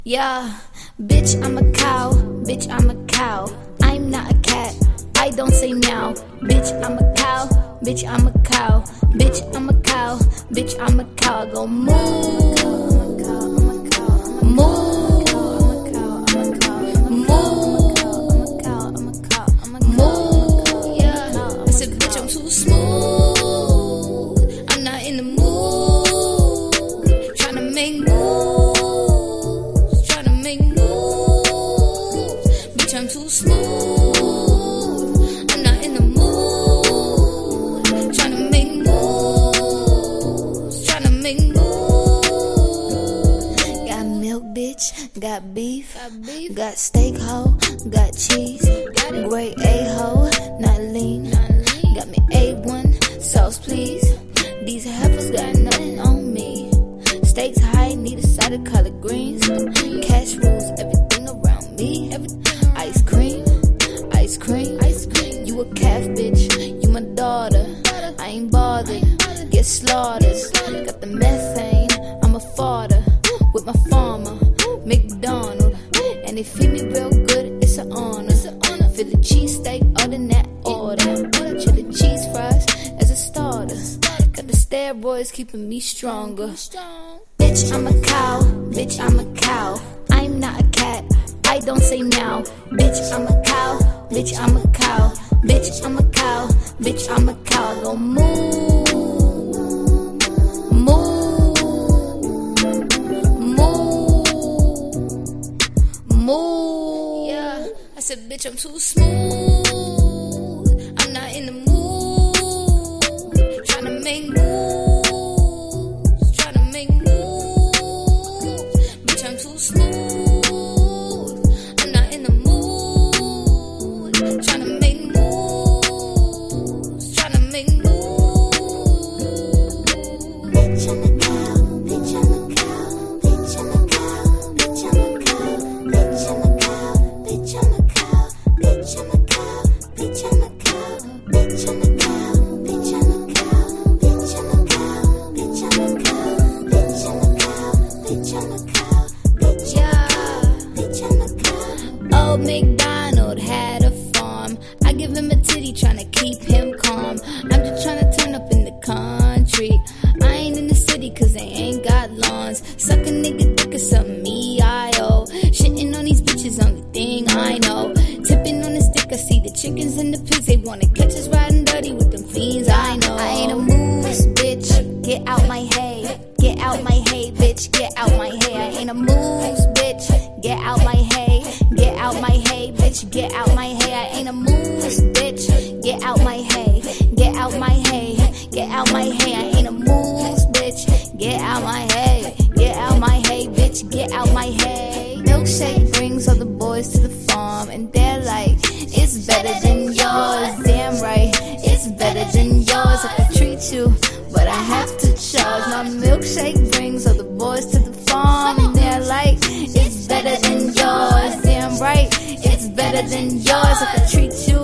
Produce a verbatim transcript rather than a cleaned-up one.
Yeah, bitch, I'm a cow, bitch, I'm a cow. I'm not a cat, I don't say meow. Bitch, I'm a cow, bitch, I'm a cow. Bitch, I'm a cow, bitch, I'm a cow. I go moo, moo, moo. Yeah, I said, bitch, I'm too smooth. I'm not in the mood, tryna make moves. I'm too smooth, I'm not in the mood, tryna make moves, tryna make moves. Got milk, bitch, got beef, got, beef. Got steak, ho, got cheese, got great A-ho, not lean, not lean. Got me A one, sauce please. These heifers got nothing on me. Stakes high, need a side of collard greens. Cash rules everything around me. Everything. Ice cream, ice cream, ice cream. You a calf, bitch, you my daughter. I ain't bothered, get slaughtered. Got the methane, I'm a fodder. With my farmer, McDonald. And they feed me real good, it's an honor. Philly cheesesteak, other than that order. Chili cheese fries as a starter. Got the steroids keeping me stronger. Bitch, I'm a cow, bitch, I'm a cow. I'm not a cat, I don't say meow. Bitch, I'm a cow, bitch, I'm a cow. Bitch, I'm a cow, bitch, I'm a cow. I go moo, moo, moo, moo. Yeah, I said, bitch, I'm too smooth. I'm not in the mood, tryna make moves, tryna make moves. Bitch, I'm too smooth. Old MacDonald had a farm. I give him a titty tryna keep him calm. I'm just tryna turn up in the country. I ain't in the city cause they ain't got lawns. Suck a nigga dick or something me I owe. Shitting on these bitches only thing I know. Tipping on the stick I see the chickens and the pigs. They wanna catch us riding dirty with them fiends I know. I ain't a moose bitch, get out my hay. Get out my hay bitch, get out my hay. I ain't a moose bitch, get out my hay. Get out my hay, bitch, get out my hay. I ain't a moose, bitch, get out my hay. Get out my hay, get out my hay. I ain't a moose, bitch, get out my hay. Get out my hay, bitch, get out my hay. Milkshake brings all the boys to the farm. And they're like, it's better than yours. Damn right, it's better than yours. I could treat you, but I have to charge. My milkshake brings all the boys to the farm. And they're like, it's better than yours. Damn right, it's better than yours. I could treat you,